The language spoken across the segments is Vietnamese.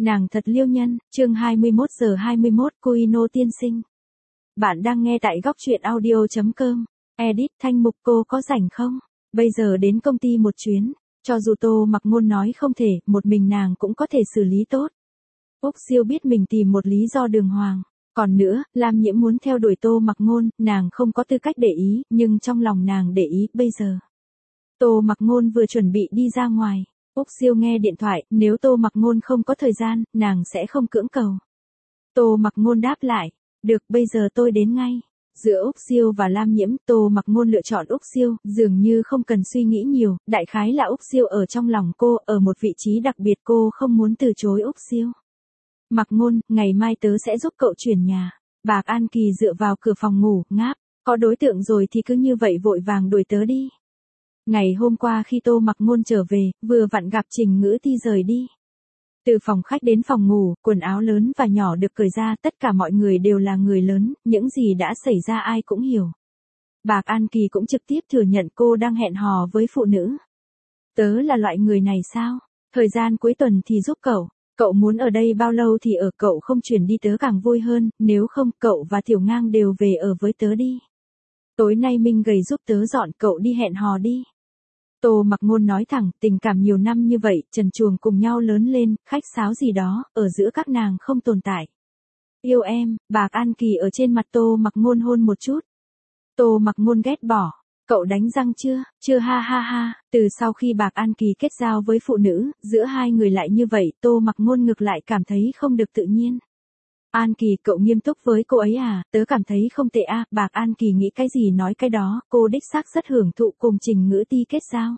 Nàng thật liêu nhân, chương 21 giờ 21, Kuino tiên sinh. Bạn đang nghe tại góc truyện audio.com. Edit thanh mục cô có rảnh không? Bây giờ đến công ty một chuyến. Cho dù Tô Mặc Ngôn nói không thể, một mình nàng cũng có thể xử lý tốt. Úc Siêu biết mình tìm một lý do đường hoàng. Còn nữa, Lam Nhiễm muốn theo đuổi Tô Mặc Ngôn, nàng không có tư cách để ý, nhưng trong lòng nàng để ý bây giờ. Tô Mặc Ngôn vừa chuẩn bị đi ra ngoài. Úc Siêu nghe điện thoại, nếu Tô Mặc Ngôn không có thời gian, nàng sẽ không cưỡng cầu. Tô Mặc Ngôn đáp lại, được bây giờ tôi đến ngay. Giữa Úc Siêu và Lam Nhiễm, Tô Mặc Ngôn lựa chọn Úc Siêu, dường như không cần suy nghĩ nhiều, đại khái là Úc Siêu ở trong lòng cô, ở một vị trí đặc biệt cô không muốn từ chối Úc Siêu. Mặc Ngôn, ngày mai tớ sẽ giúp cậu chuyển nhà. Bạc An Kỳ dựa vào cửa phòng ngủ, ngáp, có đối tượng rồi thì cứ như vậy vội vàng đuổi tớ đi. Ngày hôm qua khi Tô Mặc Ngôn trở về, vừa vặn gặp Trình Ngữ Ti rời đi. Từ phòng khách đến phòng ngủ, quần áo lớn và nhỏ được cởi ra, tất cả mọi người đều là người lớn, những gì đã xảy ra ai cũng hiểu. Bạc An Kỳ cũng trực tiếp thừa nhận cô đang hẹn hò với phụ nữ. Tớ là loại người này sao? Thời gian cuối tuần thì giúp cậu muốn ở đây bao lâu thì ở, cậu không chuyển đi tớ càng vui hơn, nếu không cậu và Tiểu Ngang đều về ở với tớ đi. Tối nay Minh Gầy giúp tớ dọn, cậu đi hẹn hò đi. Tô Mặc Ngôn nói thẳng, tình cảm nhiều năm như vậy, trần truồng cùng nhau lớn lên, khách sáo gì đó, ở giữa các nàng không tồn tại. Yêu em, Bạc An Kỳ ở trên mặt Tô Mặc Ngôn hôn một chút. Tô Mặc Ngôn ghét bỏ, cậu đánh răng chưa? Chưa ha ha ha, từ sau khi Bạc An Kỳ kết giao với phụ nữ, giữa hai người lại như vậy, Tô Mặc Ngôn ngược lại cảm thấy không được tự nhiên. An Kỳ, cậu nghiêm túc với cô ấy à, tớ cảm thấy không tệ à, Bạc An Kỳ nghĩ cái gì nói cái đó, cô đích xác rất hưởng thụ cùng Trình Ngữ Ti kết giao.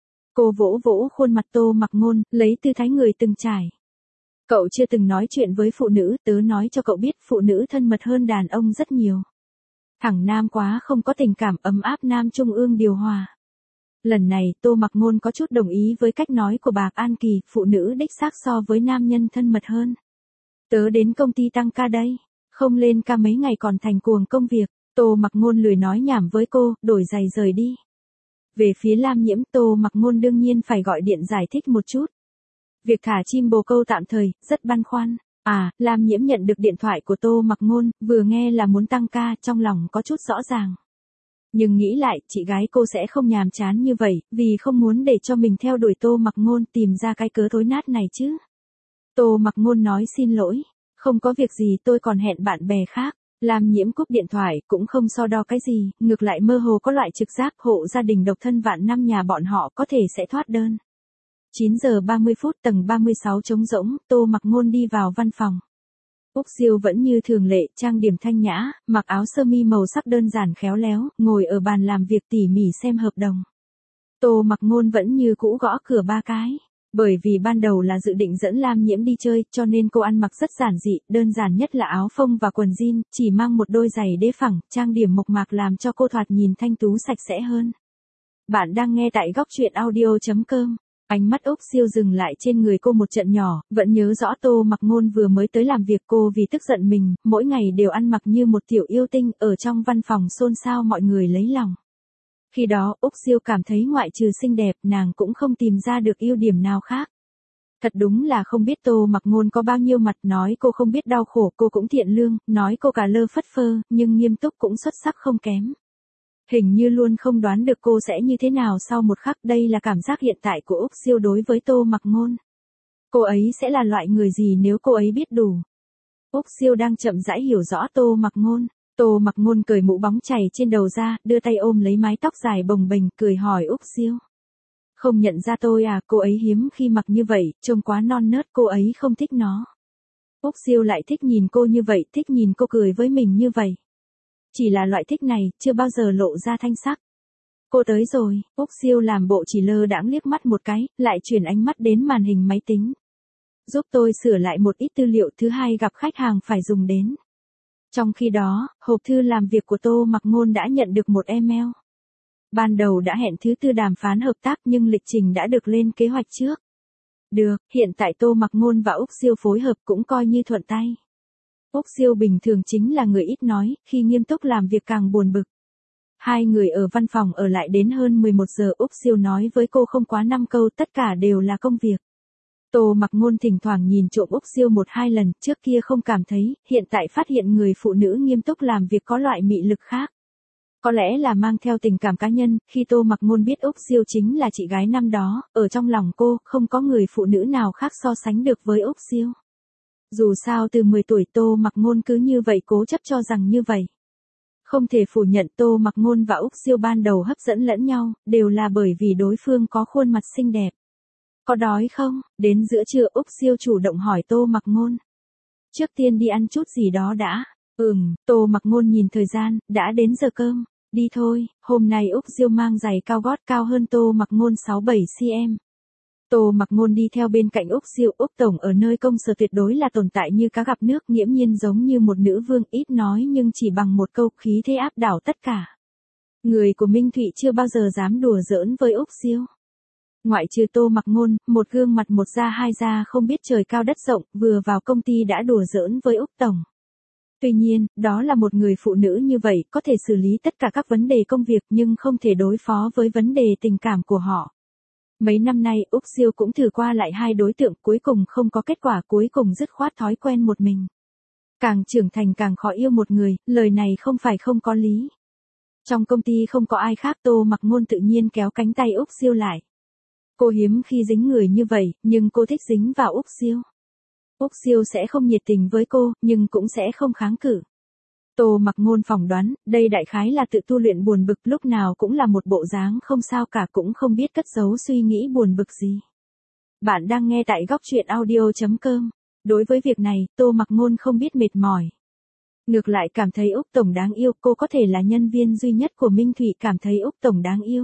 Cô vỗ vỗ khuôn mặt Tô Mặc Ngôn, lấy tư thái người từng trải. Cậu chưa từng nói chuyện với phụ nữ, tớ nói cho cậu biết phụ nữ thân mật hơn đàn ông rất nhiều. Thằng nam quá không có tình cảm, ấm áp nam trung ương điều hòa. Lần này Tô Mặc Ngôn có chút đồng ý với cách nói của Bạc An Kỳ, phụ nữ đích xác so với nam nhân thân mật hơn. Tớ đến công ty tăng ca đây, không lên ca mấy ngày còn thành cuồng công việc. Tô Mặc Ngôn lười nói nhảm với cô, đổi giày rời đi. Về phía Lam Nhiễm, Tô Mặc Ngôn đương nhiên phải gọi điện giải thích một chút. Việc thả chim bồ câu tạm thời, rất băn khoăn. Lam Nhiễm nhận được điện thoại của Tô Mặc Ngôn, vừa nghe là muốn tăng ca, trong lòng có chút rõ ràng. Nhưng nghĩ lại, chị gái cô sẽ không nhàm chán như vậy, vì không muốn để cho mình theo đuổi Tô Mặc Ngôn, tìm ra cái cớ thối nát này chứ. Tô Mặc Ngôn nói xin lỗi, không có việc gì, tôi còn hẹn bạn bè khác. Lam Nhiễm cúp điện thoại, cũng không so đo cái gì, ngược lại mơ hồ có loại trực giác hộ gia đình độc thân vạn năm nhà bọn họ có thể sẽ thoát đơn. 9 giờ 30 phút tầng 36 trống rỗng, Tô Mặc Ngôn đi vào văn phòng. Úc Siêu vẫn như thường lệ, trang điểm thanh nhã, mặc áo sơ mi màu sắc đơn giản khéo léo, ngồi ở bàn làm việc tỉ mỉ xem hợp đồng. Tô Mặc Ngôn vẫn như cũ gõ cửa 3 cái. Bởi vì ban đầu là dự định dẫn Lam Nhiễm đi chơi, cho nên cô ăn mặc rất giản dị, đơn giản nhất là áo phông và quần jean, chỉ mang một đôi giày đế phẳng, trang điểm mộc mạc làm cho cô thoạt nhìn thanh tú sạch sẽ hơn. Bạn đang nghe tại góc truyện audio.com. Ánh mắt Úc Siêu dừng lại trên người cô một trận nhỏ, vẫn nhớ rõ Tô Mặc Ngôn vừa mới tới làm việc, cô vì tức giận mình, mỗi ngày đều ăn mặc như một tiểu yêu tinh, ở trong văn phòng xôn xao mọi người lấy lòng. Khi đó, Úc Siêu cảm thấy ngoại trừ xinh đẹp, nàng cũng không tìm ra được ưu điểm nào khác. Thật đúng là không biết Tô Mặc Ngôn có bao nhiêu mặt, nói cô không biết đau khổ, cô cũng thiện lương, nói cô cả lơ phất phơ, nhưng nghiêm túc cũng xuất sắc không kém. Hình như luôn không đoán được cô sẽ như thế nào sau một khắc, đây là cảm giác hiện tại của Úc Siêu đối với Tô Mặc Ngôn. Cô ấy sẽ là loại người gì nếu cô ấy biết đủ. Úc Siêu đang chậm rãi hiểu rõ Tô Mặc Ngôn. Tô Mặc Ngôn cởi mũ bóng chày trên đầu ra, đưa tay ôm lấy mái tóc dài bồng bềnh, cười hỏi Úc Siêu. Không nhận ra tôi à, cô ấy hiếm khi mặc như vậy, trông quá non nớt, cô ấy không thích nó. Úc Siêu lại thích nhìn cô như vậy, thích nhìn cô cười với mình như vậy. Chỉ là loại thích này, chưa bao giờ lộ ra thanh sắc. Cô tới rồi, Úc Siêu làm bộ chỉ lơ đãng liếc mắt một cái, lại chuyển ánh mắt đến màn hình máy tính. Giúp tôi sửa lại một ít tư liệu thứ hai gặp khách hàng phải dùng đến. Trong khi đó, hộp thư làm việc của Tô Mặc Ngôn đã nhận được một email. Ban đầu đã hẹn thứ tư đàm phán hợp tác nhưng lịch trình đã được lên kế hoạch trước. Được, hiện tại Tô Mặc Ngôn và Úc Siêu phối hợp cũng coi như thuận tay. Úc Siêu bình thường chính là người ít nói, khi nghiêm túc làm việc càng buồn bực. Hai người ở văn phòng ở lại đến hơn 11 giờ, Úc Siêu nói với cô không quá 5 câu, tất cả đều là công việc. Tô Mặc Ngôn thỉnh thoảng nhìn trộm Úc Siêu một hai lần, trước kia không cảm thấy, hiện tại phát hiện người phụ nữ nghiêm túc làm việc có loại mị lực khác. Có lẽ là mang theo tình cảm cá nhân, khi Tô Mặc Ngôn biết Úc Siêu chính là chị gái năm đó, ở trong lòng cô, không có người phụ nữ nào khác so sánh được với Úc Siêu. Dù sao từ 10 tuổi Tô Mặc Ngôn cứ như vậy cố chấp cho rằng như vậy. Không thể phủ nhận Tô Mặc Ngôn và Úc Siêu ban đầu hấp dẫn lẫn nhau, đều là bởi vì đối phương có khuôn mặt xinh đẹp. Có đói không? Đến giữa trưa Úc Siêu chủ động hỏi Tô Mặc Ngôn. Trước tiên đi ăn chút gì đó đã. Tô Mặc Ngôn nhìn thời gian, đã đến giờ cơm. Đi thôi, hôm nay Úc Siêu mang giày cao gót cao hơn Tô Mặc Ngôn 6-7 cm. Tô Mặc Ngôn đi theo bên cạnh Úc Siêu. Úc Tổng ở nơi công sở tuyệt đối là tồn tại như cá gặp nước, nghiễm nhiên giống như một nữ vương, ít nói nhưng chỉ bằng một câu khí thế áp đảo tất cả. Người của Minh Thụy chưa bao giờ dám đùa giỡn với Úc Siêu. Ngoại trừ Tô Mặc Ngôn, một gương mặt một da hai da không biết trời cao đất rộng, vừa vào công ty đã đùa giỡn với Úc Tổng. Tuy nhiên, đó là một người phụ nữ như vậy, có thể xử lý tất cả các vấn đề công việc nhưng không thể đối phó với vấn đề tình cảm của họ. Mấy năm nay Úc Siêu cũng thử qua lại hai đối tượng, cuối cùng không có kết quả, cuối cùng dứt khoát thói quen một mình. Càng trưởng thành càng khó yêu một người, lời này không phải không có lý. Trong công ty không có ai khác, Tô Mặc Ngôn tự nhiên kéo cánh tay Úc Siêu lại. Cô hiếm khi dính người như vậy, nhưng cô thích dính vào Úc Siêu. Úc Siêu sẽ không nhiệt tình với cô, nhưng cũng sẽ không kháng cự. Tô Mặc Ngôn phỏng đoán, đây đại khái là tự tu luyện buồn bực, lúc nào cũng là một bộ dáng không sao cả, cũng không biết cất giấu suy nghĩ buồn bực gì. Bạn đang nghe tại góc truyện audio.com. Đối với việc này, Tô Mặc Ngôn không biết mệt mỏi. Ngược lại cảm thấy Úc Tổng đáng yêu, cô có thể là nhân viên duy nhất của Minh Thụy cảm thấy Úc Tổng đáng yêu.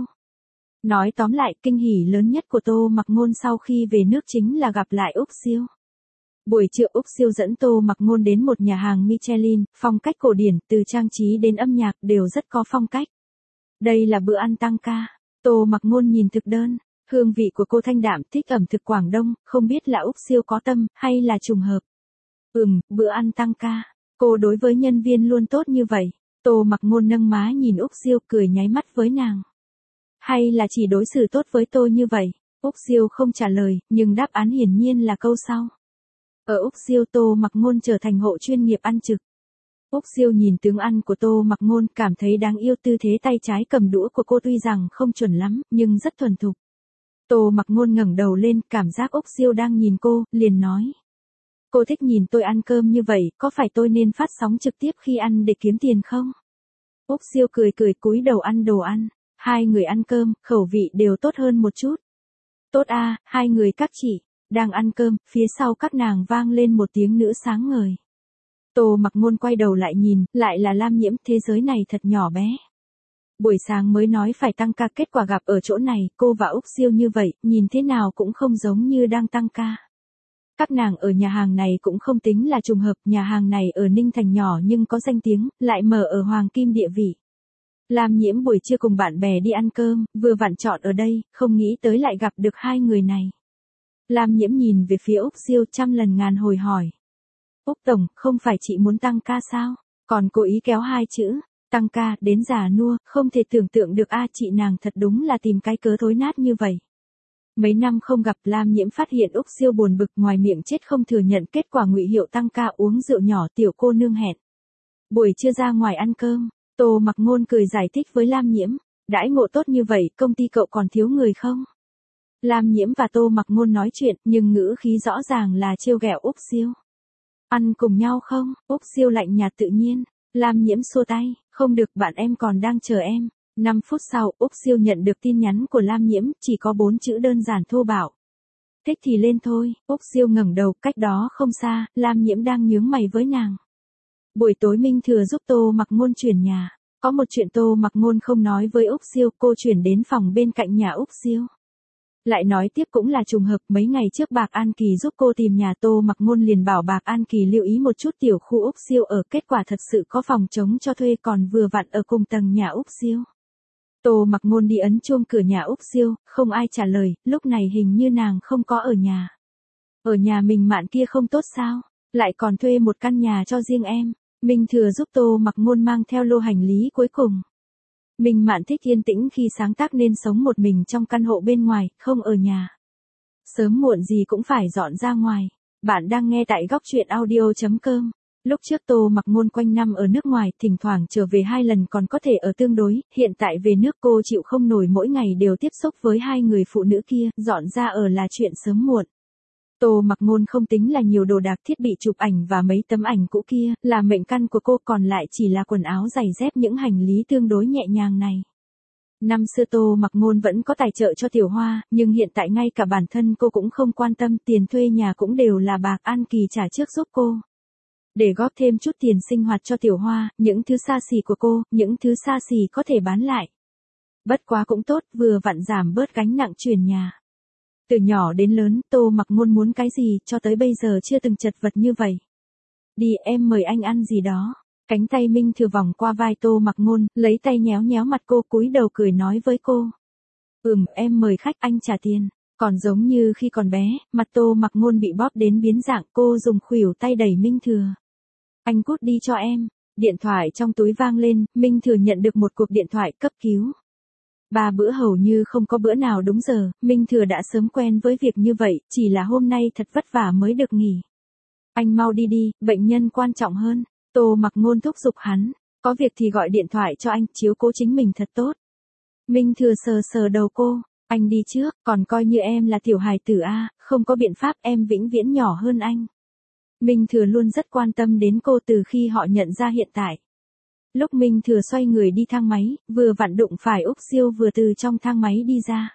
Nói tóm lại, kinh hỉ lớn nhất của Tô Mặc Ngôn sau khi về nước chính là gặp lại Úc Siêu. Buổi trưa Úc Siêu dẫn Tô Mặc Ngôn đến một nhà hàng Michelin, phong cách cổ điển, từ trang trí đến âm nhạc đều rất có phong cách. Đây là bữa ăn tăng ca. Tô Mặc Ngôn nhìn thực đơn, hương vị của cô thanh đạm, thích ẩm thực Quảng Đông, không biết là Úc Siêu có tâm, hay là trùng hợp. Bữa ăn tăng ca. Cô đối với nhân viên luôn tốt như vậy. Tô Mặc Ngôn nâng má nhìn Úc Siêu, cười nháy mắt với nàng. Hay là chỉ đối xử tốt với tôi như vậy? Úc Siêu không trả lời, nhưng đáp án hiển nhiên là câu sau. Ở Úc Siêu, Tô Mặc Ngôn trở thành hộ chuyên nghiệp ăn trực. Úc Siêu nhìn tướng ăn của Tô Mặc Ngôn, cảm thấy đáng yêu, tư thế tay trái cầm đũa của cô tuy rằng không chuẩn lắm, nhưng rất thuần thục. Tô Mặc Ngôn ngẩng đầu lên, cảm giác Úc Siêu đang nhìn cô, liền nói. Cô thích nhìn tôi ăn cơm như vậy, có phải tôi nên phát sóng trực tiếp khi ăn để kiếm tiền không? Úc Siêu cười cúi đầu ăn đồ ăn. Hai người ăn cơm, khẩu vị đều tốt hơn một chút. Tốt a, hai người các chị, đang ăn cơm, phía sau các nàng vang lên một tiếng nữ sáng ngời. Tô Mặc Ngôn quay đầu lại nhìn, lại là Lam Nhiễm, thế giới này thật nhỏ bé. Buổi sáng mới nói phải tăng ca, kết quả gặp ở chỗ này, cô và Úc Siêu như vậy, nhìn thế nào cũng không giống như đang tăng ca. Các nàng ở nhà hàng này cũng không tính là trùng hợp, nhà hàng này ở Ninh Thành nhỏ nhưng có danh tiếng, lại mở ở Hoàng Kim địa vị. Lam Nhiễm buổi trưa cùng bạn bè đi ăn cơm, vừa vặn chọn ở đây, không nghĩ tới lại gặp được hai người này. Lam Nhiễm nhìn về phía Úc Siêu, trăm lần ngàn hồi hỏi. Úc Tổng, không phải chị muốn tăng ca sao? Còn cố ý kéo hai chữ, tăng ca, đến già nua, không thể tưởng tượng được a, chị nàng thật đúng là tìm cái cớ thối nát như vậy. Mấy năm không gặp, Lam Nhiễm phát hiện Úc Siêu buồn bực, ngoài miệng chết không thừa nhận, kết quả ngụy hiệu tăng ca, uống rượu nhỏ, tiểu cô nương hẹn. Buổi trưa ra ngoài ăn cơm. Tô Mặc Ngôn cười giải thích với Lam Nhiễm, đãi ngộ tốt như vậy, công ty cậu còn thiếu người không? Lam Nhiễm và Tô Mặc Ngôn nói chuyện, nhưng ngữ khí rõ ràng là trêu ghẹo Úc Siêu. Ăn cùng nhau không? Úc Siêu lạnh nhạt tự nhiên. Lam Nhiễm xua tay, không được, bạn em còn đang chờ em. 5 phút sau, Úc Siêu nhận được tin nhắn của Lam Nhiễm, chỉ có 4 chữ đơn giản thô bạo. Thích thì lên thôi. Úc Siêu ngẩng đầu, cách đó không xa, Lam Nhiễm đang nhướng mày với nàng. Buổi tối Minh Thừa giúp Tô Mặc Ngôn chuyển nhà. Có một chuyện Tô Mặc Ngôn không nói với Úc Siêu, cô chuyển đến phòng bên cạnh nhà Úc Siêu. Lại nói tiếp cũng là trùng hợp, mấy ngày trước Bạc An Kỳ giúp cô tìm nhà, Tô Mặc Ngôn liền bảo Bạc An Kỳ lưu ý một chút tiểu khu Úc Siêu ở, kết quả thật sự có phòng trống cho thuê, còn vừa vặn ở cùng tầng nhà Úc Siêu. Tô Mặc Ngôn đi ấn chuông cửa nhà Úc Siêu, không ai trả lời, lúc này hình như nàng không có ở nhà. Ở nhà mình Mạn kia không tốt sao? Lại còn thuê một căn nhà cho riêng em. Minh Thừa giúp Tô Mặc Ngôn mang theo lô hành lý cuối cùng. Minh Mạn thích yên tĩnh khi sáng tác nên sống một mình trong căn hộ bên ngoài, không ở nhà. Sớm muộn gì cũng phải dọn ra ngoài. Bạn đang nghe tại góc chuyện audio.com. Lúc trước Tô Mặc Ngôn quanh năm ở nước ngoài, thỉnh thoảng trở về 2 lần còn có thể ở tương đối, hiện tại về nước cô chịu không nổi mỗi ngày đều tiếp xúc với 2 người phụ nữ kia, dọn ra ở là chuyện sớm muộn. Tô Mặc Ngôn không tính là nhiều đồ đạc thiết bị chụp ảnh và mấy tấm ảnh cũ kia, là mệnh căn của cô, còn lại chỉ là quần áo giày dép, những hành lý tương đối nhẹ nhàng này. Năm xưa Tô Mặc Ngôn vẫn có tài trợ cho Tiểu Hoa, nhưng hiện tại ngay cả bản thân cô cũng không quan tâm, tiền thuê nhà cũng đều là bạc An Kỳ trả trước giúp cô. Để góp thêm chút tiền sinh hoạt cho Tiểu Hoa, những thứ xa xỉ của cô, những thứ xa xỉ có thể bán lại. Bất quá cũng tốt, vừa vặn giảm bớt gánh nặng chuyển nhà. Từ nhỏ đến lớn, Tô Mặc Ngôn muốn cái gì, cho tới bây giờ chưa từng chật vật như vậy. Đi, em mời anh ăn gì đó. Cánh tay Minh Thừa vòng qua vai Tô Mặc Ngôn, lấy tay nhéo nhéo mặt cô, cúi đầu cười nói với cô. Em mời khách, anh trả tiền. Còn giống như khi còn bé, mặt Tô Mặc Ngôn bị bóp đến biến dạng, cô dùng khuỷu tay đẩy Minh Thừa. Anh cút đi cho em. Điện thoại trong túi vang lên, Minh Thừa nhận được một cuộc điện thoại cấp cứu. 3 bữa hầu như không có bữa nào đúng giờ, Minh Thừa đã sớm quen với việc như vậy, chỉ là hôm nay thật vất vả mới được nghỉ. Anh mau đi đi, bệnh nhân quan trọng hơn. Tô Mặc Ngôn thúc giục hắn, có việc thì gọi điện thoại cho anh, chiếu cố chính mình thật tốt. Minh Thừa sờ sờ đầu cô, anh đi trước, còn coi như em là tiểu hài tử a, không có biện pháp, em vĩnh viễn nhỏ hơn anh. Minh Thừa luôn rất quan tâm đến cô từ khi họ nhận ra hiện tại. Lúc Minh Thừa xoay người đi thang máy, vừa vặn đụng phải Úc Siêu vừa từ trong thang máy đi ra.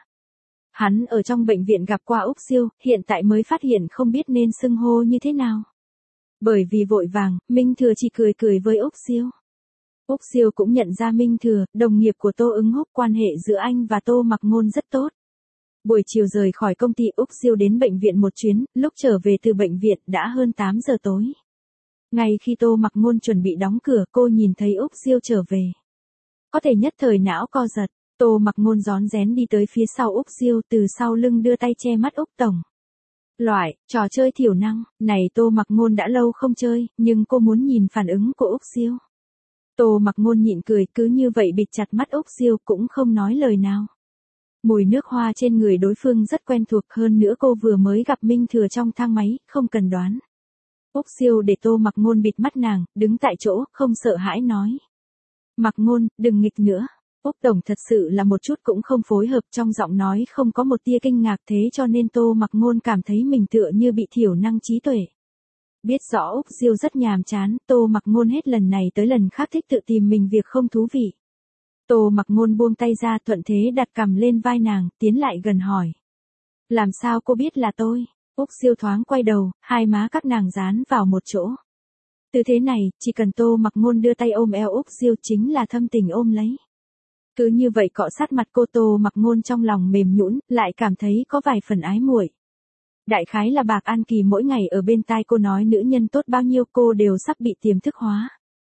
Hắn ở trong bệnh viện gặp qua Úc Siêu, hiện tại mới phát hiện không biết nên xưng hô như thế nào. Bởi vì vội vàng, Minh Thừa chỉ cười cười với Úc Siêu. Úc Siêu cũng nhận ra Minh Thừa, đồng nghiệp của Tô Ứng Húc, quan hệ giữa anh và Tô Mặc Ngôn rất tốt. Buổi chiều rời khỏi công ty, Úc Siêu đến bệnh viện một chuyến, lúc trở về từ bệnh viện đã hơn 8 giờ tối. Ngay khi Tô Mặc Ngôn chuẩn bị đóng cửa, cô nhìn thấy Úc Siêu trở về. Có thể nhất thời não co giật, Tô Mặc Ngôn rón rén đi tới phía sau Úc Siêu, từ sau lưng đưa tay che mắt Úc tổng. Loại, trò chơi thiểu năng, này Tô Mặc Ngôn đã lâu không chơi, nhưng cô muốn nhìn phản ứng của Úc Siêu. Tô Mặc Ngôn nhịn cười, cứ như vậy bịt chặt mắt Úc Siêu, cũng không nói lời nào. Mùi nước hoa trên người đối phương rất quen thuộc, hơn nữa cô vừa mới gặp Minh Thừa trong thang máy, không cần đoán. Úc Siêu để Tô Mặc Ngôn bịt mắt nàng, đứng tại chỗ, không sợ hãi nói. Mặc Ngôn, đừng nghịch nữa. Úc tổng thật sự là một chút cũng không phối hợp, trong giọng nói không có một tia kinh ngạc, thế cho nên Tô Mặc Ngôn cảm thấy mình tựa như bị thiểu năng trí tuệ. Biết rõ Úc Siêu rất nhàm chán, Tô Mặc Ngôn hết lần này tới lần khác thích tự tìm mình việc không thú vị. Tô Mặc Ngôn buông tay ra, thuận thế đặt cằm lên vai nàng, tiến lại gần hỏi. Làm sao cô biết là tôi? Úc Siêu thoáng quay đầu, hai má các nàng dán vào một chỗ. Tư thế này, chỉ cần Tô Mặc Ngôn đưa tay ôm eo Úc Siêu chính là thâm tình ôm lấy. Cứ như vậy cọ sát mặt cô, Tô Mặc Ngôn trong lòng mềm nhũn, lại cảm thấy có vài phần ái muội. Đại khái là bạc An Kỳ mỗi ngày ở bên tai cô nói nữ nhân tốt bao nhiêu, cô đều sắp bị tiềm thức hóa.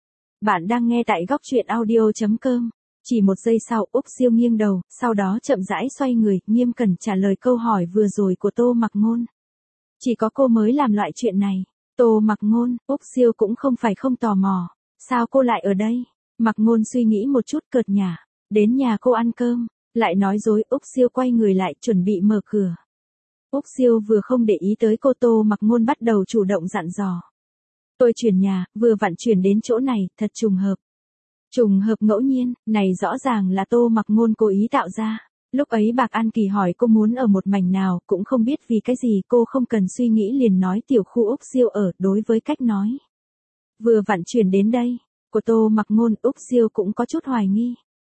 Bạn đang nghe tại góc chuyện audio.com. Chỉ một giây sau, Úc Siêu nghiêng đầu, sau đó chậm rãi xoay người, nghiêm cẩn trả lời câu hỏi vừa rồi của Tô Mặc Ngôn. Chỉ có cô mới làm loại chuyện này. Tô Mặc Ngôn, Úc Siêu cũng không phải không tò mò. Sao cô lại ở đây? Mặc Ngôn suy nghĩ một chút, cợt nhả. Đến nhà cô ăn cơm. Lại nói dối. Úc Siêu quay người lại, chuẩn bị mở cửa. Úc Siêu vừa không để ý tới cô, Tô Mặc Ngôn bắt đầu chủ động dặn dò. Tôi chuyển nhà, vừa vặn chuyển đến chỗ này, thật trùng hợp. Trùng hợp ngẫu nhiên, này rõ ràng là Tô Mặc Ngôn cố ý tạo ra. Lúc ấy bạc An Kỳ hỏi cô muốn ở một mảnh nào, cũng không biết vì cái gì, cô không cần suy nghĩ liền nói tiểu khu Úc Siêu ở. Đối với cách nói vừa vặn chuyển đến đây của Tô Mặc Ngôn, Úc Siêu cũng có chút hoài nghi.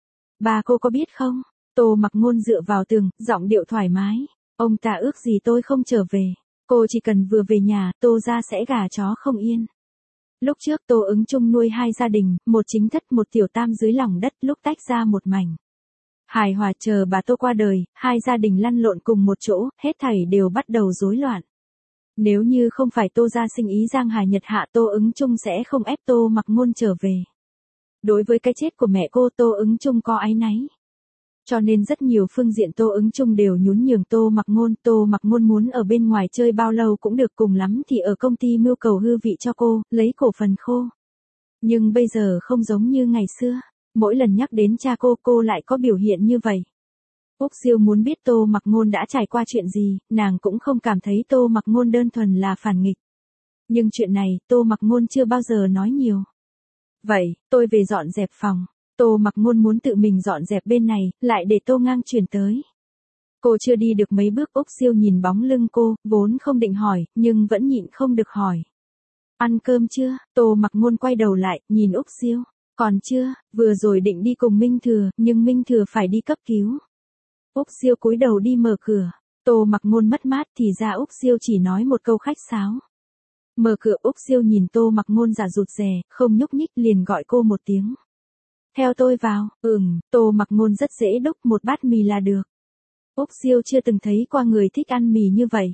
Bà cô có biết không? Tô Mặc Ngôn dựa vào tường, giọng điệu thoải mái. Ông ta ước gì tôi không trở về. Cô chỉ cần vừa về nhà, Tô ra sẽ gà chó không yên. Lúc trước Tô Ứng Chung nuôi 2 gia đình, một chính thất một tiểu tam dưới lòng đất, lúc tách ra một mảnh. Hài hòa, chờ bà Tô qua đời, 2 gia đình lăn lộn cùng một chỗ, hết thảy đều bắt đầu rối loạn. Nếu như không phải Tô gia sinh ý giang hà nhật hạ, Tô Ứng Chung sẽ không ép Tô Mặc Ngôn trở về. Đối với cái chết của mẹ cô, Tô Ứng Chung có áy náy. Cho nên rất nhiều phương diện Tô Ứng Chung đều nhún nhường Tô Mặc Ngôn. Tô Mặc Ngôn muốn ở bên ngoài chơi bao lâu cũng được, cùng lắm thì ở công ty mưu cầu hư vị cho cô, lấy cổ phần khô. Nhưng bây giờ không giống như ngày xưa, mỗi lần nhắc đến cha cô lại có biểu hiện như vậy. Úc Siêu muốn biết Tô Mặc Ngôn đã trải qua chuyện gì, nàng cũng không cảm thấy Tô Mặc Ngôn đơn thuần là phản nghịch. Nhưng chuyện này, Tô Mặc Ngôn chưa bao giờ nói nhiều. Vậy, tôi về dọn dẹp phòng. Tô Mặc Ngôn muốn tự mình dọn dẹp bên này, lại để Tô Ngang chuyển tới. Cô chưa đi được mấy bước, Úc Siêu nhìn bóng lưng cô, vốn không định hỏi, nhưng vẫn nhịn không được hỏi. Ăn cơm chưa? Tô Mặc Ngôn quay đầu lại, nhìn Úc Siêu. Còn chưa, vừa rồi định đi cùng Minh Thừa, nhưng Minh Thừa phải đi cấp cứu. Úc Siêu cúi đầu đi mở cửa. Tô Mặc Ngôn mất mát thì ra Úc Siêu chỉ nói một câu khách sáo. Mở cửa, Úc Siêu nhìn Tô Mặc Ngôn giả rụt rè, không nhúc nhích, liền gọi cô một tiếng. Theo tôi vào. Tô Mặc Ngôn rất dễ đúc, một bát mì là được. Úc Siêu chưa từng thấy qua người thích ăn mì như vậy.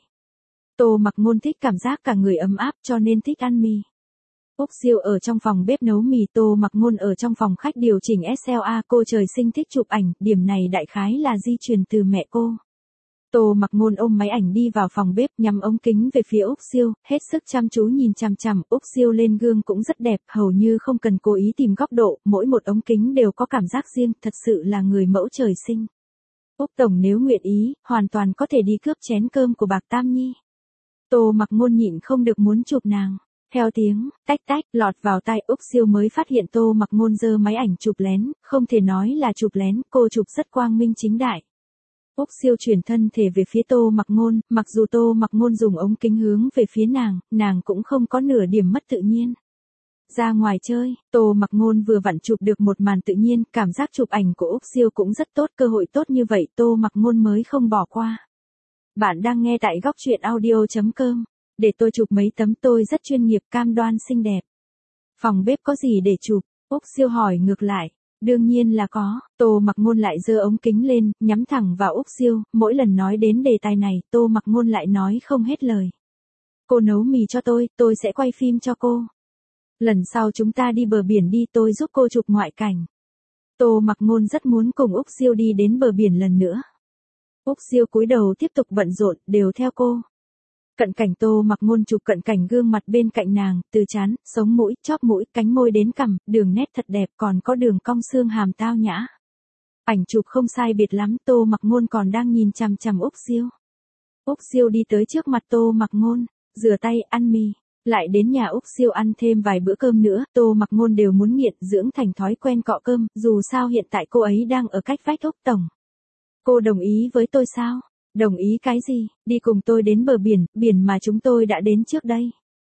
Tô Mặc Ngôn thích cảm giác cả người ấm áp cho nên thích ăn mì. Úc Siêu ở trong phòng bếp nấu mì, Tô Mặc Ngôn ở trong phòng khách điều chỉnh SLA. Cô trời sinh thích chụp ảnh, điểm này đại khái là di truyền từ mẹ cô. Tô Mặc Ngôn ôm máy ảnh đi vào phòng bếp, nhắm ống kính về phía Úc Siêu, hết sức chăm chú nhìn chằm chằm. Úc Siêu lên gương cũng rất đẹp, hầu như không cần cố ý tìm góc độ, mỗi một ống kính đều có cảm giác riêng, thật sự là người mẫu trời sinh. Úc tổng nếu nguyện ý, hoàn toàn có thể đi cướp chén cơm của Bạc Tam Nhi. Tô Mặc Ngôn nhịn không được muốn chụp nàng. Theo tiếng tách tách lọt vào tai, Úc Siêu mới phát hiện Tô Mặc Ngôn giơ máy ảnh chụp lén, không thể nói là chụp lén, cô chụp rất quang minh chính đại. Úc Siêu chuyển thân thể về phía Tô Mặc Ngôn, mặc dù Tô Mặc Ngôn dùng ống kính hướng về phía nàng cũng không có nửa điểm mất tự nhiên. Ra ngoài chơi, Tô Mặc Ngôn vừa vặn chụp được một màn tự nhiên, cảm giác chụp ảnh của Úc Siêu cũng rất tốt, cơ hội tốt như vậy Tô Mặc Ngôn mới không bỏ qua. Bạn đang nghe tại góc truyện audio.com. Để tôi chụp mấy tấm, tôi rất chuyên nghiệp, cam đoan xinh đẹp. Phòng bếp có gì để chụp? Úc Siêu hỏi ngược lại. Đương nhiên là có. Tô Mặc Ngôn lại giơ ống kính lên, nhắm thẳng vào Úc Siêu, mỗi lần nói đến đề tài này, Tô Mặc Ngôn lại nói không hết lời. Cô nấu mì cho tôi sẽ quay phim cho cô. Lần sau chúng ta đi bờ biển đi, tôi giúp cô chụp ngoại cảnh. Tô Mặc Ngôn rất muốn cùng Úc Siêu đi đến bờ biển lần nữa. Úc Siêu cúi đầu tiếp tục bận rộn, đều theo cô. Cận cảnh, Tô Mặc Ngôn chụp cận cảnh gương mặt bên cạnh nàng, từ trán, sống mũi, chóp mũi, cánh môi đến cằm, đường nét thật đẹp, còn có đường cong xương hàm tao nhã. Ảnh chụp không sai biệt lắm, Tô Mặc Ngôn còn đang nhìn chằm chằm Úc Siêu. Úc Siêu đi tới trước mặt Tô Mặc Ngôn, rửa tay, ăn mì, lại đến nhà Úc Siêu ăn thêm vài bữa cơm nữa. Tô Mặc Ngôn đều muốn nghiện, dưỡng thành thói quen cọ cơm, dù sao hiện tại cô ấy đang ở cách vách Úc tổng. Cô đồng ý với tôi sao? Đồng ý cái gì? Đi cùng tôi đến bờ biển, biển mà chúng tôi đã đến trước đây.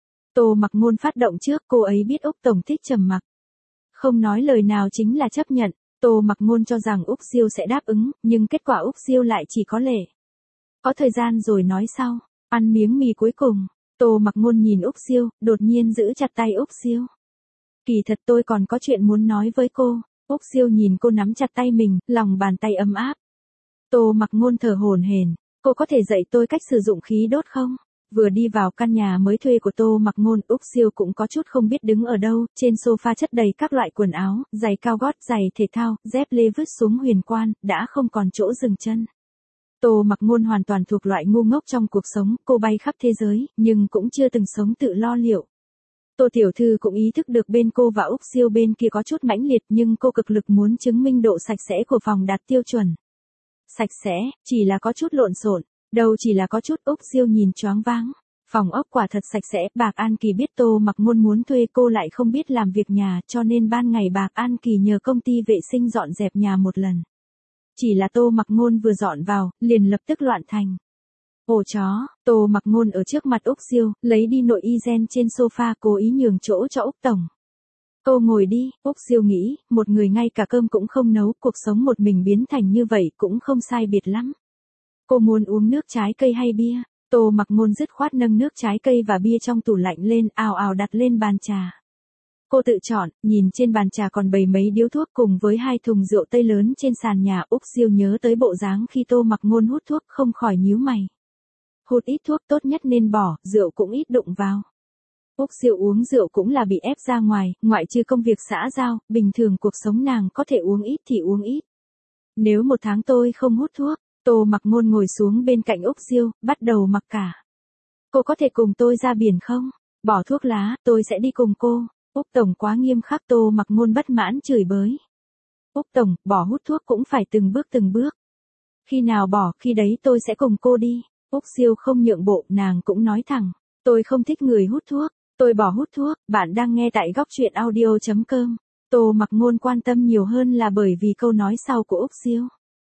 Tô Mặc Ngôn phát động trước, cô ấy biết Úc tổng thích trầm mặc. Không nói lời nào chính là chấp nhận. Tô Mặc Ngôn cho rằng Úc Siêu sẽ đáp ứng, nhưng kết quả Úc Siêu lại chỉ có lệ. Có thời gian rồi nói sau. Ăn miếng mì cuối cùng. Tô Mặc Ngôn nhìn Úc Siêu, đột nhiên giữ chặt tay Úc Siêu. Kỳ thật tôi còn có chuyện muốn nói với cô. Úc Siêu nhìn cô nắm chặt tay mình, lòng bàn tay ấm áp. Tô Mặc Ngôn thở hổn hển. Cô có thể dạy tôi cách sử dụng khí đốt không? Vừa đi vào căn nhà mới thuê của Tô Mặc Ngôn, Úc Siêu cũng có chút không biết đứng ở đâu, trên sofa chất đầy các loại quần áo, giày cao gót, giày thể thao, dép lê vứt xuống Huyền Quan, đã không còn chỗ dừng chân. Tô Mặc Ngôn hoàn toàn thuộc loại ngu ngốc trong cuộc sống, cô bay khắp thế giới, nhưng cũng chưa từng sống tự lo liệu. Tô tiểu thư cũng ý thức được bên cô và Úc Siêu bên kia có chút mãnh liệt, nhưng cô cực lực muốn chứng minh độ sạch sẽ của phòng đạt tiêu chuẩn. Sạch sẽ, chỉ là có chút lộn xộn, đâu chỉ là có chút. Úc Siêu nhìn choáng váng. Phòng ốc quả thật sạch sẽ, Bạc An Kỳ biết Tô Mặc Ngôn muốn thuê cô lại không biết làm việc nhà, cho nên ban ngày Bạc An Kỳ nhờ công ty vệ sinh dọn dẹp nhà một lần. Chỉ là Tô Mặc Ngôn vừa dọn vào, liền lập tức loạn thành. Ổ chó. Tô Mặc Ngôn ở trước mặt Úc Siêu, lấy đi nội y gen trên sofa, cố ý nhường chỗ cho Úc tổng. Cô ngồi đi. Úc Siêu nghĩ, một người ngay cả cơm cũng không nấu, cuộc sống một mình biến thành như vậy cũng không sai biệt lắm. Cô muốn uống nước trái cây hay bia? Tô Mặc Ngôn dứt khoát nâng nước trái cây và bia trong tủ lạnh lên, ào ào đặt lên bàn trà. Cô tự chọn, nhìn trên bàn trà còn bày mấy điếu thuốc cùng với 2 thùng rượu tây lớn trên sàn nhà. Úc Siêu nhớ tới bộ dáng khi Tô Mặc Ngôn hút thuốc, không khỏi nhíu mày. Hút ít thuốc tốt nhất nên bỏ, rượu cũng ít đụng vào. Úc Siêu uống rượu cũng là bị ép ra ngoài, ngoại trừ công việc xã giao, bình thường cuộc sống nàng có thể uống ít thì uống ít. Nếu 1 tháng tôi không hút thuốc. Tô Mặc Ngôn ngồi xuống bên cạnh Úc Siêu, bắt đầu mặc cả. Cô có thể cùng tôi ra biển không? Bỏ thuốc lá, tôi sẽ đi cùng cô. Úc tổng quá nghiêm khắc. Tô Mặc Ngôn bất mãn chửi bới. Úc tổng, bỏ hút thuốc cũng phải từng bước từng bước. Khi nào bỏ, khi đấy tôi sẽ cùng cô đi. Úc Siêu không nhượng bộ, nàng cũng nói thẳng. Tôi không thích người hút thuốc. Tôi bỏ hút thuốc. Bạn đang nghe tại góc truyện audio.com. Tô Mặc Ngôn quan tâm nhiều hơn là bởi vì câu nói sau của Úc Siêu.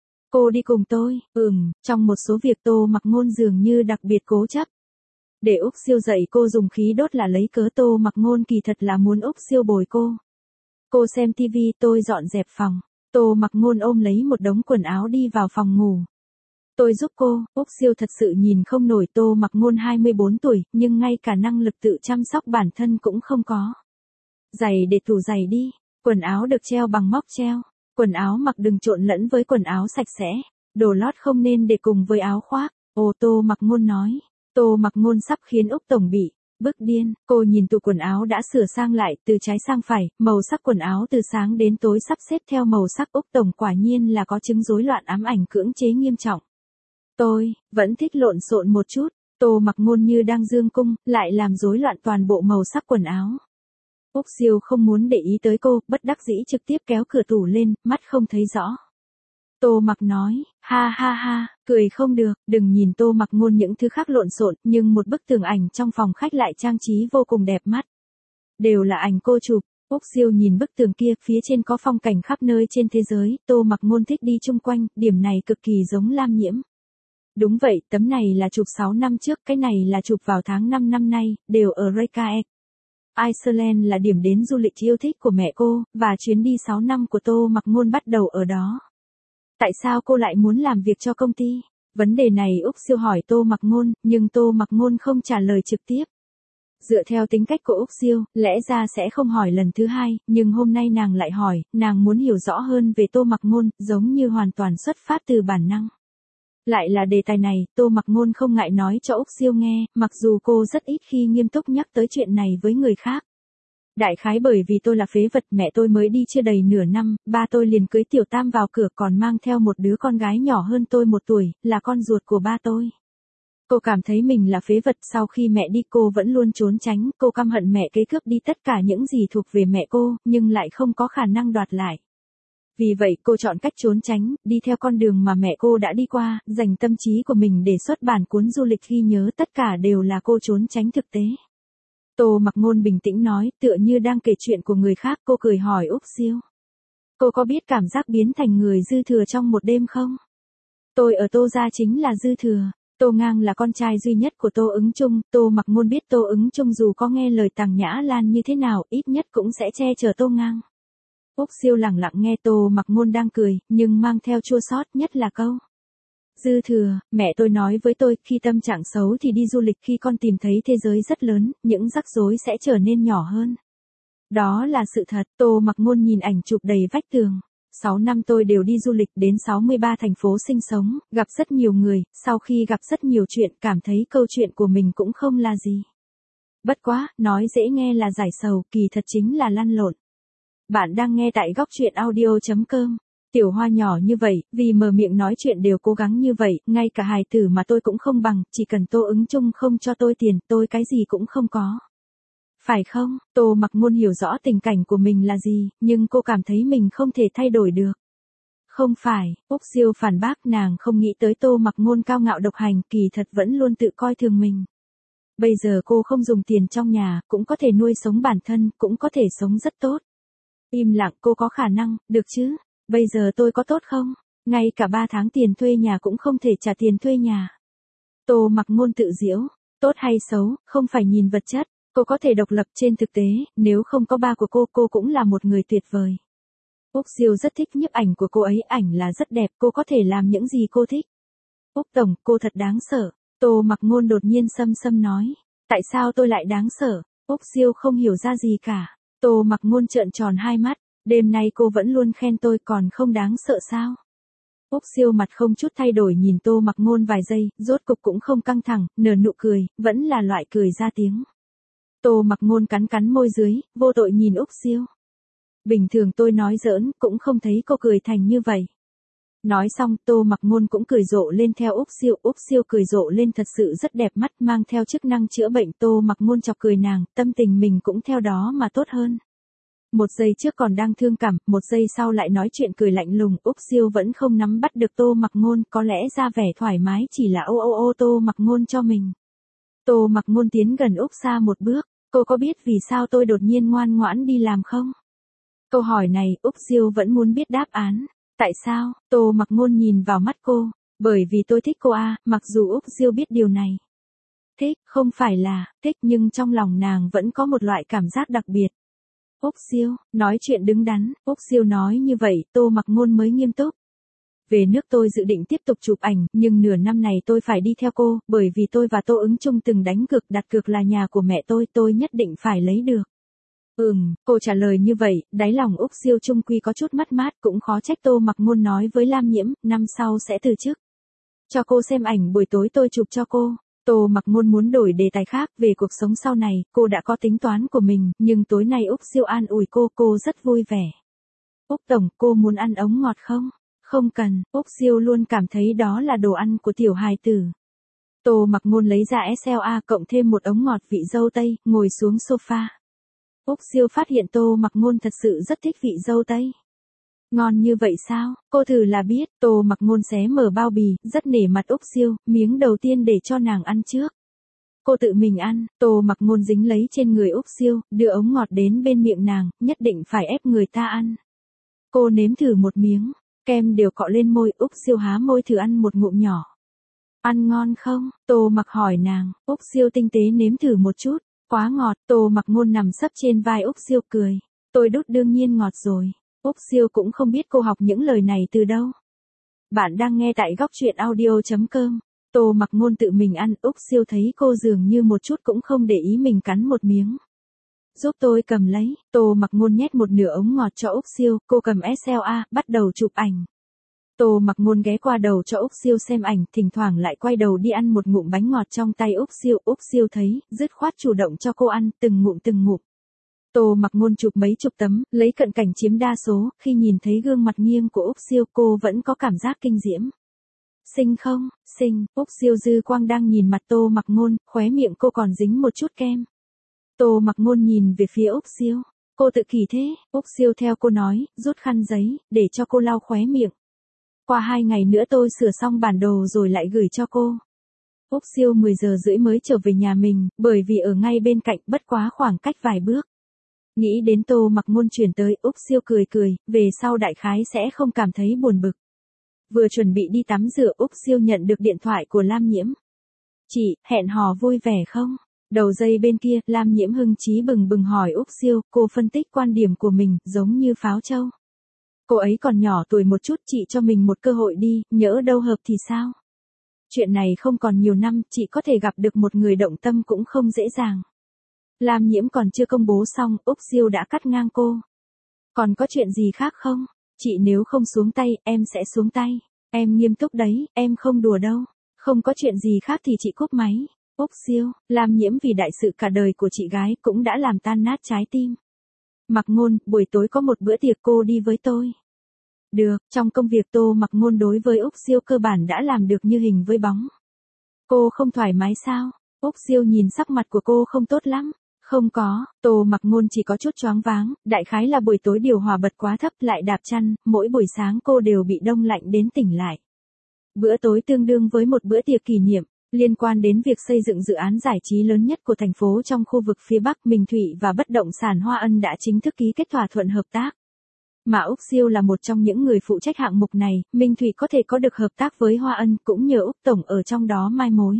Cô đi cùng tôi. Trong một số việc Tô Mặc Ngôn dường như đặc biệt cố chấp. Để Úc Siêu dậy cô dùng khí đốt là lấy cớ. Tô Mặc Ngôn kỳ thật là muốn Úc Siêu bồi cô. Cô xem tivi, tôi dọn dẹp phòng. Tô Mặc Ngôn ôm lấy một đống quần áo đi vào phòng ngủ. Tôi giúp cô. Úc Siêu thật sự nhìn không nổi. Tô Mặc Ngôn 24 tuổi, nhưng ngay cả năng lực tự chăm sóc bản thân cũng không có. Giày để tủ giày đi. Quần áo được treo bằng móc treo. Quần áo mặc đừng trộn lẫn với quần áo sạch sẽ. Đồ lót không nên để cùng với áo khoác. Tô Mặc Ngôn nói. Tô Mặc Ngôn sắp khiến Úc Tổng bị bức điên. Cô nhìn tủ quần áo đã sửa sang lại, từ trái sang phải, màu sắc quần áo từ sáng đến tối sắp xếp theo màu sắc. Úc Tổng quả nhiên là có chứng rối loạn ám ảnh cưỡng chế nghiêm trọng. Tôi vẫn thích lộn xộn một chút. Tô Mặc Ngôn như đang dương cung, lại làm rối loạn toàn bộ màu sắc quần áo. Úc Siêu không muốn để ý tới cô, bất đắc dĩ trực tiếp kéo cửa tủ lên, mắt không thấy rõ. Tô Mặc nói, ha ha ha, cười không được, đừng nhìn Tô Mặc Ngôn những thứ khác lộn xộn, nhưng một bức tường ảnh trong phòng khách lại trang trí vô cùng đẹp mắt. Đều là ảnh cô chụp. Úc Siêu nhìn bức tường kia, phía trên có phong cảnh khắp nơi trên thế giới. Tô Mặc Ngôn thích đi chung quanh, điểm này cực kỳ giống Lam Nhiễm. Đúng vậy, tấm này là chụp 6 năm trước, cái này là chụp vào tháng 5 năm nay, đều ở Reykjavik. Iceland là điểm đến du lịch yêu thích của mẹ cô, và chuyến đi 6 năm của Tô Mặc Ngôn bắt đầu ở đó. Tại sao cô lại muốn làm việc cho công ty? Vấn đề này Úc Siêu hỏi Tô Mặc Ngôn, nhưng Tô Mặc Ngôn không trả lời trực tiếp. Dựa theo tính cách của Úc Siêu, lẽ ra sẽ không hỏi lần thứ hai, nhưng hôm nay nàng lại hỏi, nàng muốn hiểu rõ hơn về Tô Mặc Ngôn, giống như hoàn toàn xuất phát từ bản năng. Lại là đề tài này, Tô Mặc Ngôn không ngại nói cho Úc Siêu nghe, mặc dù cô rất ít khi nghiêm túc nhắc tới chuyện này với người khác. Đại khái bởi vì tôi là phế vật, mẹ tôi mới đi chưa đầy nửa năm, ba tôi liền cưới Tiểu Tam vào cửa, còn mang theo một đứa con gái nhỏ hơn tôi 1 tuổi, là con ruột của ba tôi. Cô cảm thấy mình là phế vật, sau khi mẹ đi cô vẫn luôn trốn tránh, cô căm hận mẹ kế cướp đi tất cả những gì thuộc về mẹ cô, nhưng lại không có khả năng đoạt lại. Vì vậy cô chọn cách trốn tránh, đi theo con đường mà mẹ cô đã đi qua, dành tâm trí của mình để xuất bản cuốn du lịch ghi nhớ, tất cả đều là cô trốn tránh thực tế. Tô Mặc Ngôn bình tĩnh nói, tựa như đang kể chuyện của người khác. Cô cười hỏi Úc Siêu. Cô có biết cảm giác biến thành người dư thừa trong một đêm không? Tôi ở Tô gia chính là dư thừa. Tô Ngang là con trai duy nhất của Tô Ứng Chung. Tô Mặc Ngôn biết Tô Ứng Chung dù có nghe lời Tằng Nhã Lan như thế nào, ít nhất cũng sẽ che chở Tô Ngang. Úc Siêu lặng lặng nghe Tô Mặc Ngôn đang cười, nhưng mang theo chua xót, nhất là câu dư thừa. Mẹ tôi nói với tôi, khi tâm trạng xấu thì đi du lịch, khi con tìm thấy thế giới rất lớn, những rắc rối sẽ trở nên nhỏ hơn. Đó là sự thật. Tô Mặc Ngôn nhìn ảnh chụp đầy vách tường. 6 năm tôi đều đi du lịch đến 63 thành phố sinh sống, gặp rất nhiều người, sau khi gặp rất nhiều chuyện, cảm thấy câu chuyện của mình cũng không là gì. Bất quá, nói dễ nghe là giải sầu, kỳ thật chính là lăn lộn. Bạn đang nghe tại góc truyện audio.com. Tiểu Hoa nhỏ như vậy, vì mở miệng nói chuyện đều cố gắng như vậy, ngay cả hài tử mà tôi cũng không bằng, chỉ cần Tô Ứng Chung không cho tôi tiền, tôi cái gì cũng không có. Phải không? Tô Mặc Ngôn hiểu rõ tình cảnh của mình là gì, nhưng cô cảm thấy mình không thể thay đổi được. Không phải, Úc Siêu phản bác, nàng không nghĩ tới Tô Mặc Ngôn cao ngạo độc hành, kỳ thật vẫn luôn tự coi thường mình. Bây giờ cô không dùng tiền trong nhà, cũng có thể nuôi sống bản thân, cũng có thể sống rất tốt. Im lặng, cô có khả năng, được chứ? Bây giờ tôi có tốt không? Ngay cả 3 tháng tiền thuê nhà cũng không thể trả tiền thuê nhà. Tô Mặc Ngôn tự giễu, tốt hay xấu, không phải nhìn vật chất, cô có thể độc lập trên thực tế, nếu không có ba của cô cũng là một người tuyệt vời. Úc Siêu rất thích nhiếp ảnh của cô ấy, ảnh là rất đẹp, cô có thể làm những gì cô thích. Úc Tổng, cô thật đáng sợ. Tô Mặc Ngôn đột nhiên xâm nói. Tại sao tôi lại đáng sợ? Úc Siêu không hiểu ra gì cả. Tô Mặc Ngôn trợn tròn hai mắt. Đêm nay cô vẫn luôn khen tôi, còn không đáng sợ sao? Úc Siêu mặt không chút thay đổi nhìn Tô Mặc Ngôn vài giây, rốt cục cũng không căng thẳng, nở nụ cười, vẫn là loại cười ra tiếng. Tô Mặc Ngôn cắn môi dưới, vô tội nhìn Úc Siêu. Bình thường tôi nói giỡn, cũng không thấy cô cười thành như vậy. Nói xong, Tô Mặc Ngôn cũng cười rộ lên theo Úc Siêu cười rộ lên thật sự rất đẹp mắt, mang theo chức năng chữa bệnh. Tô Mặc Ngôn chọc cười nàng, tâm tình mình cũng theo đó mà tốt hơn. Một giây trước còn đang thương cảm, một giây sau lại nói chuyện cười lạnh lùng, Úc Siêu vẫn không nắm bắt được Tô Mặc Ngôn, có lẽ ra vẻ thoải mái chỉ là ô Tô Mặc Ngôn cho mình. Tô Mặc Ngôn tiến gần Úc xa một bước, cô có biết vì sao tôi đột nhiên ngoan ngoãn đi làm không? Câu hỏi này, Úc Siêu vẫn muốn biết đáp án. Tại sao? Tô Mặc Ngôn nhìn vào mắt cô. Bởi vì tôi thích cô à, mặc dù Úc Siêu biết điều này. Thích, không phải là, thích nhưng trong lòng nàng vẫn có một loại cảm giác đặc biệt. Úc Siêu, nói chuyện đứng đắn, Úc Siêu nói như vậy, Tô Mặc Ngôn mới nghiêm túc. Về nước tôi dự định tiếp tục chụp ảnh, nhưng nửa năm này tôi phải đi theo cô, bởi vì tôi và Tô Ứng Chung từng đánh cược, đặt cược là nhà của mẹ tôi nhất định phải lấy được. Cô trả lời như vậy, đáy lòng Úc Siêu chung quy có chút mất mát, cũng khó trách Tô Mặc Ngôn nói với Lam Nhiễm, năm sau sẽ từ chức. Cho cô xem ảnh buổi tối tôi chụp cho cô. Tô Mặc Ngôn muốn đổi đề tài khác, về cuộc sống sau này, cô đã có tính toán của mình, nhưng tối nay Úc Siêu an ủi cô rất vui vẻ. Úc Tổng, cô muốn ăn ống ngọt không? Không cần, Úc Siêu luôn cảm thấy đó là đồ ăn của tiểu hài tử. Tô Mặc Ngôn lấy ra SLA cộng thêm một ống ngọt vị dâu tây, ngồi xuống sofa. Úc Siêu phát hiện Tô Mặc Ngôn thật sự rất thích vị dâu tây. Ngon như vậy sao? Cô thử là biết. Tô Mặc Ngôn xé mở bao bì, rất nể mặt Úc Siêu, miếng đầu tiên để cho nàng ăn trước. Cô tự mình ăn, Tô Mặc Ngôn dính lấy trên người Úc Siêu, đưa ống ngọt đến bên miệng nàng, nhất định phải ép người ta ăn. Cô nếm thử một miếng, kem đều cọ lên môi, Úc Siêu há môi thử ăn một ngụm nhỏ. Ăn ngon không? Tô Mặc hỏi nàng, Úc Siêu tinh tế nếm thử một chút. Quá ngọt, Tô Mặc Ngôn nằm sấp trên vai Úc Siêu cười. Tôi đút đương nhiên ngọt rồi. Úc Siêu cũng không biết cô học những lời này từ đâu. Bạn đang nghe tại góc truyện audio.com. Tô Mặc Ngôn tự mình ăn, Úc Siêu thấy cô dường như một chút cũng không để ý mình cắn một miếng. Giúp tôi cầm lấy, Tô Mặc Ngôn nhét một nửa ống ngọt cho Úc Siêu, cô cầm SLA, bắt đầu chụp ảnh. Tô Mặc Ngôn ghé qua đầu cho Úc Siêu xem ảnh, thỉnh thoảng lại quay đầu đi ăn một ngụm bánh ngọt trong tay Úc Siêu thấy, dứt khoát chủ động cho cô ăn, từng ngụm. Tô Mặc Ngôn chụp mấy chục tấm, lấy cận cảnh chiếm đa số, khi nhìn thấy gương mặt nghiêng của Úc Siêu cô vẫn có cảm giác kinh diễm. Xinh không? Xinh, Úc Siêu dư quang đang nhìn mặt Tô Mặc Ngôn, khóe miệng cô còn dính một chút kem. Tô Mặc Ngôn nhìn về phía Úc Siêu, cô tự kỷ thế, Úc Siêu theo cô nói, rút khăn giấy, để cho cô lau khóe miệng. Qua 2 ngày nữa tôi sửa xong bản đồ rồi lại gửi cho cô. Úc Siêu 10 giờ rưỡi mới trở về nhà mình, bởi vì ở ngay bên cạnh, bất quá khoảng cách vài bước. Nghĩ đến Tô Mặc Ngôn chuyển tới, Úc Siêu cười, về sau đại khái sẽ không cảm thấy buồn bực. Vừa chuẩn bị đi tắm rửa, Úc Siêu nhận được điện thoại của Lam Nhiễm. Chị, hẹn hò vui vẻ không? Đầu dây bên kia, Lam Nhiễm hưng chí bừng hỏi Úc Siêu, cô phân tích quan điểm của mình, giống như pháo châu. Cô ấy còn nhỏ tuổi một chút, chị cho mình một cơ hội đi, nhỡ đâu hợp thì sao? Chuyện này không còn nhiều năm, chị có thể gặp được một người động tâm cũng không dễ dàng. Lam Nhiễm còn chưa công bố xong, Úc Siêu đã cắt ngang cô. Còn có chuyện gì khác không? Chị nếu không xuống tay, em sẽ xuống tay. Em nghiêm túc đấy, em không đùa đâu. Không có chuyện gì khác thì chị cúp máy. Úc Siêu, Lam Nhiễm vì đại sự cả đời của chị gái cũng đã làm tan nát trái tim. Mặc Ngôn, buổi tối có một bữa tiệc cô đi với tôi. Được, trong công việc Tô Mặc Ngôn đối với Úc Siêu cơ bản đã làm được như hình với bóng. Cô không thoải mái sao? Úc Siêu nhìn sắc mặt của cô không tốt lắm. Không có, Tô Mặc Ngôn chỉ có chút choáng váng, đại khái là buổi tối điều hòa bật quá thấp lại đạp chăn, mỗi buổi sáng cô đều bị đông lạnh đến tỉnh lại. Bữa tối tương đương với một bữa tiệc kỷ niệm, liên quan đến việc xây dựng dự án giải trí lớn nhất của thành phố trong khu vực phía Bắc. Minh Thụy và bất động sản Hoa Ân đã chính thức ký kết thỏa thuận hợp tác. Mà Úc Siêu là một trong những người phụ trách hạng mục này, Minh Thụy có thể có được hợp tác với Hoa Ân cũng nhờ Úc Tổng ở trong đó mai mối.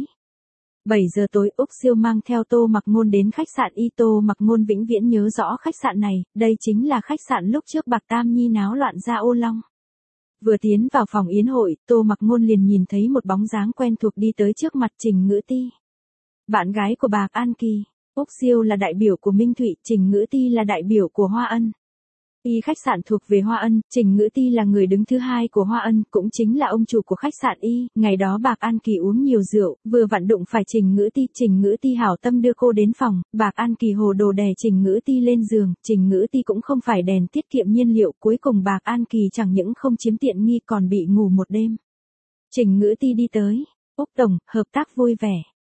7 giờ tối, Úc Siêu mang theo Tô Mặc Ngôn đến khách sạn Y. Tô Mặc Ngôn vĩnh viễn nhớ rõ khách sạn này, đây chính là khách sạn lúc trước Bạc Tam Nhi náo loạn ra ô long. Vừa tiến vào phòng yến hội, Tô Mặc Ngôn liền nhìn thấy một bóng dáng quen thuộc đi tới trước mặt Trình Ngữ Ti. Bạn gái của Bạc An Kỳ. Úc Siêu là đại biểu của Minh Thụy, Trình Ngữ Ti là đại biểu của Hoa Ân. Y khách sạn thuộc về Hoa Ân, Trình Ngữ Ti là người đứng thứ hai của Hoa Ân, cũng chính là ông chủ của khách sạn Y. Ngày đó Bạc An Kỳ uống nhiều rượu, vừa vặn đụng phải Trình Ngữ Ti hảo tâm đưa cô đến phòng, Bạc An Kỳ hồ đồ đè Trình Ngữ Ti lên giường, Trình Ngữ Ti cũng không phải đèn tiết kiệm nhiên liệu, cuối cùng Bạc An Kỳ chẳng những không chiếm tiện nghi còn bị ngủ một đêm. Trình Ngữ Ti đi tới, Úc Tổng, hợp tác vui vẻ.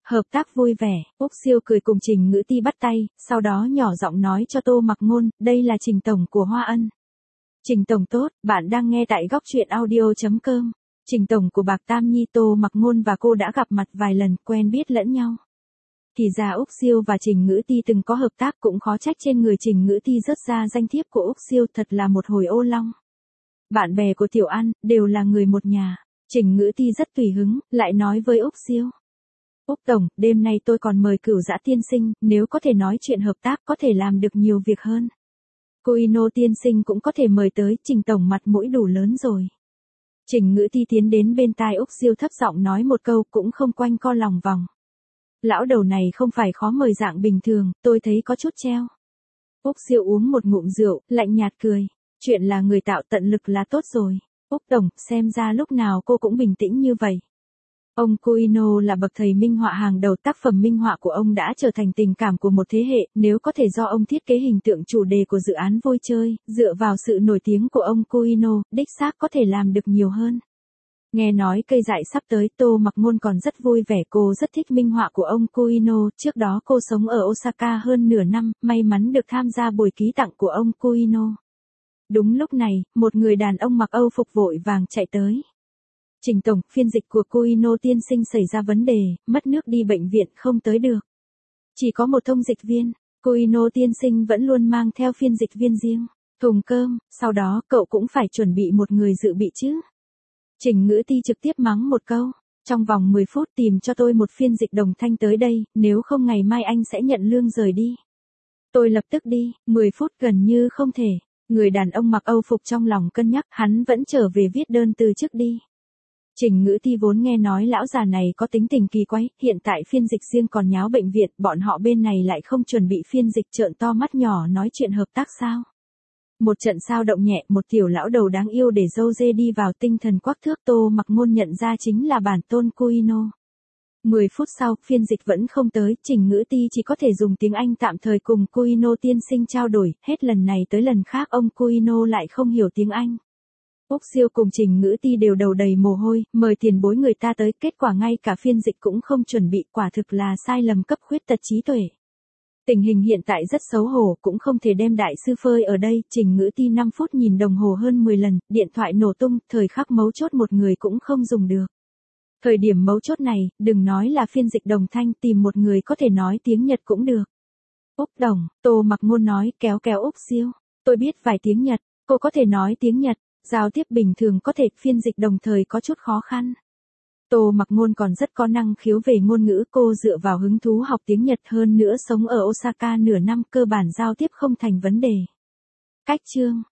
Hợp tác vui vẻ, Úc Siêu cười cùng Trình Ngữ Ti bắt tay, sau đó nhỏ giọng nói cho Tô Mặc Ngôn, đây là Trình Tổng của Hoa Ân. Trình Tổng tốt, bạn đang nghe tại góc truyện audio.com. Trình Tổng của Bạc Tam Nhi Tô Mặc Ngôn và cô đã gặp mặt vài lần, quen biết lẫn nhau. Thì ra Úc Siêu và Trình Ngữ Ti từng có hợp tác, cũng khó trách trên người Trình Ngữ Ti rớt ra danh thiếp của Úc Siêu, thật là một hồi ô long. Bạn bè của Tiểu An, đều là người một nhà. Trình Ngữ Ti rất tùy hứng, lại nói với Úc Siêu. Úc Tổng, đêm nay tôi còn mời Cửu Dã tiên sinh, nếu có thể nói chuyện hợp tác có thể làm được nhiều việc hơn. Kuino tiên sinh cũng có thể mời tới, Trình Tổng mặt mũi đủ lớn rồi. Trình Ngữ Ti tiến đến bên tai Úc Siêu thấp giọng nói một câu, cũng không quanh co lòng vòng. Lão đầu này không phải khó mời dạng bình thường, tôi thấy có chút treo. Úc Siêu uống một ngụm rượu, lạnh nhạt cười. Chuyện là người tạo, tận lực là tốt rồi. Úc Tổng, xem ra lúc nào cô cũng bình tĩnh như vậy. Ông Kuino là bậc thầy minh họa hàng đầu, tác phẩm minh họa của ông đã trở thành tình cảm của một thế hệ, nếu có thể do ông thiết kế hình tượng chủ đề của dự án vui chơi, dựa vào sự nổi tiếng của ông Kuino, đích xác có thể làm được nhiều hơn. Nghe nói cây dại sắp tới, Tô Mặc Ngôn còn rất vui vẻ, cô rất thích minh họa của ông Kuino, trước đó cô sống ở Osaka hơn nửa năm, may mắn được tham gia buổi ký tặng của ông Kuino. Đúng lúc này, một người đàn ông mặc Âu phục vội vàng chạy tới. Trình Tổng, phiên dịch của Kuino tiên sinh xảy ra vấn đề, mất nước đi bệnh viện không tới được. Chỉ có một thông dịch viên, Kuino tiên sinh vẫn luôn mang theo phiên dịch viên riêng, thùng cơm, sau đó cậu cũng phải chuẩn bị một người dự bị chứ. Trình Ngữ Ti trực tiếp mắng một câu, trong vòng 10 phút tìm cho tôi một phiên dịch đồng thanh tới đây, nếu không ngày mai anh sẽ nhận lương rời đi. Tôi lập tức đi, 10 phút gần như không thể. Người đàn ông mặc Âu phục trong lòng cân nhắc, hắn vẫn trở về viết đơn từ chức đi. Trình Ngữ Ti vốn nghe nói lão già này có tính tình kỳ quái, hiện tại phiên dịch riêng còn nháo bệnh viện, bọn họ bên này lại không chuẩn bị phiên dịch, trợn to mắt nhỏ nói chuyện hợp tác sao. Một trận sao động nhẹ, một tiểu lão đầu đáng yêu để dâu dê đi vào, tinh thần quắc thước. Tô Mặc Ngôn nhận ra chính là bản tôn Kuino. 10 phút sau, phiên dịch vẫn không tới, Trình Ngữ Ti chỉ có thể dùng tiếng Anh tạm thời cùng Kuino tiên sinh trao đổi, hết lần này tới lần khác ông Kuino lại không hiểu tiếng Anh. Úc Siêu cùng Trình Ngữ Ti đều đầu đầy mồ hôi, mời tiền bối người ta tới, kết quả ngay cả phiên dịch cũng không chuẩn bị, quả thực là sai lầm cấp khuyết tật trí tuệ. Tình hình hiện tại rất xấu hổ, cũng không thể đem đại sư phơi ở đây. Trình Ngữ Ti 5 phút nhìn đồng hồ hơn 10 lần, điện thoại nổ tung, thời khắc mấu chốt một người cũng không dùng được. Thời điểm mấu chốt này, đừng nói là phiên dịch đồng thanh, tìm một người có thể nói tiếng Nhật cũng được. Úc Đồng, Tô Mặc Ngôn nói, kéo kéo Úc Siêu. Tôi biết vài tiếng Nhật, cô có thể nói tiếng Nhật, giao tiếp bình thường có thể, phiên dịch đồng thời có chút khó khăn. Tô Mặc Ngôn còn rất có năng khiếu về ngôn ngữ, cô dựa vào hứng thú học tiếng Nhật, hơn nữa sống ở Osaka nửa năm, cơ bản giao tiếp không thành vấn đề. Cách chương